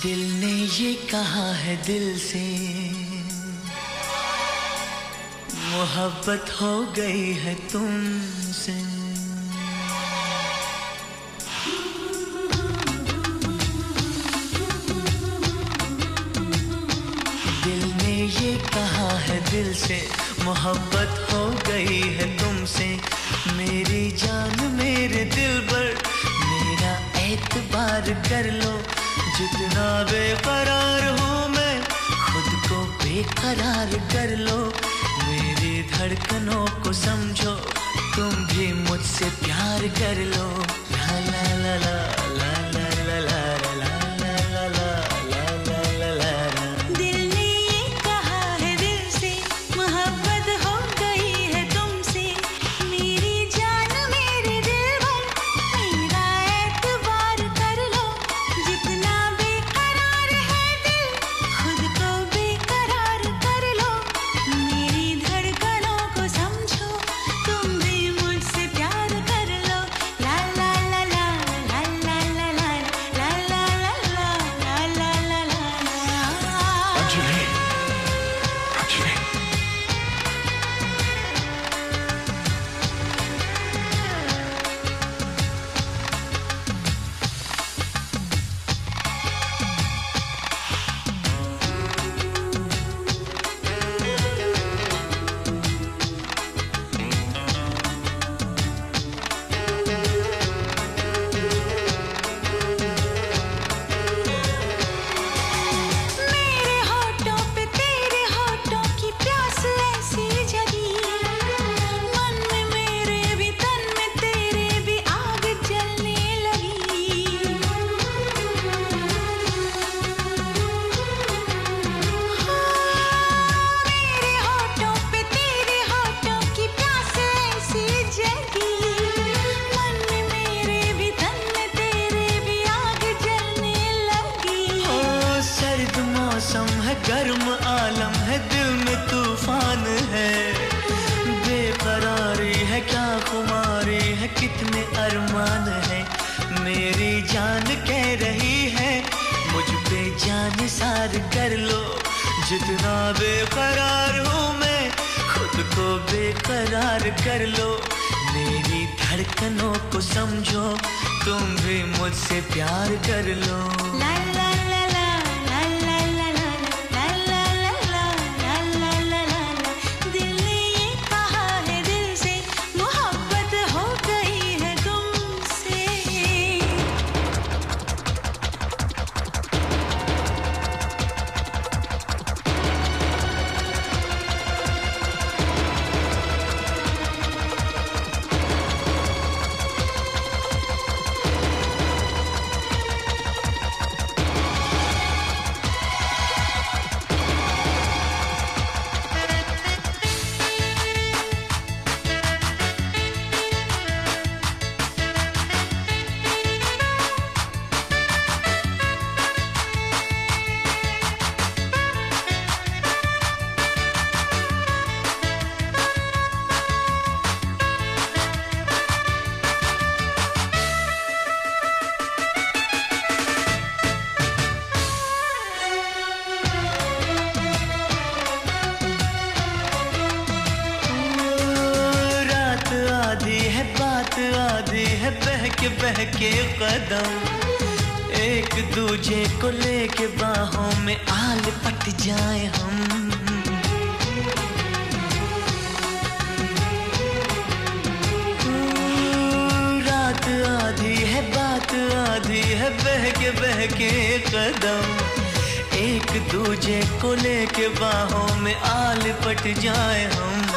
दिल ने ये कहा है दिल से, मोहब्बत हो गई है तुमसे। दिल ने ये कहा है दिल से, मोहब्बत हो गई है तुमसे। मेरी जान मेरे दिल पर मेरा एतबार कर लो, जितना बेकरार हूँ मैं खुद को बेकरार कर लो। मेरी धड़कनों को समझो, तुम भी मुझसे प्यार कर लो। ला ला ला ला ला ला ला ला ला ला ला ला ला ला। दिल ने ये कहा है दिल से, मोहब्बत हो गई है तुमसे। मेरी जान मेरे दिल पर मेरा एतबार कर लो, जितना बेकरार है दिल खुद को बेकरार कर लो। मेरी धड़कनों को समझो, तुम भी मुझसे प्यार कर लो। ला ला ला ला ला ला ला ला ला ला ला ला ला ला ला। अंजलि, अंजलि। मेरे होठों पे तेरे होठों की प्यास ऐसी जगी, मन में मेरे भी तन में तेरे भी आग जलने लगी। मेरे होठों पे तेरे होठों की प्यास ऐसी जगी, मन में मेरे भी तन में तेरे भी आग जलने लगी। ओ सर्द मौसम है, गर्म आलम है, दिल में तूफान है। बेकरारी है, क्या खुमारी है, कितने अरमान है। मेरी जान कह रही है मुझ पे जान सार कर लो, जितना बेकरार हूँ मैं खुद को बेकरार कर लो। मेरी धड़कनों को समझो, तुम भी मुझसे प्यार कर लो। ला ला ला ला ला ला ला ला ला ला ला ला ला ला। दिल ने ये कहा है दिल से, मोहब्बत हो गई है तुमसे। रात आधी है, बात आधी है, बहके कदम एक दूजे को लेके बाहों में आल पट जाए हम। रात आधी है, बात आधी है, बहके कदम एक दूजे को लेके बाहों में आल पट जाए हम।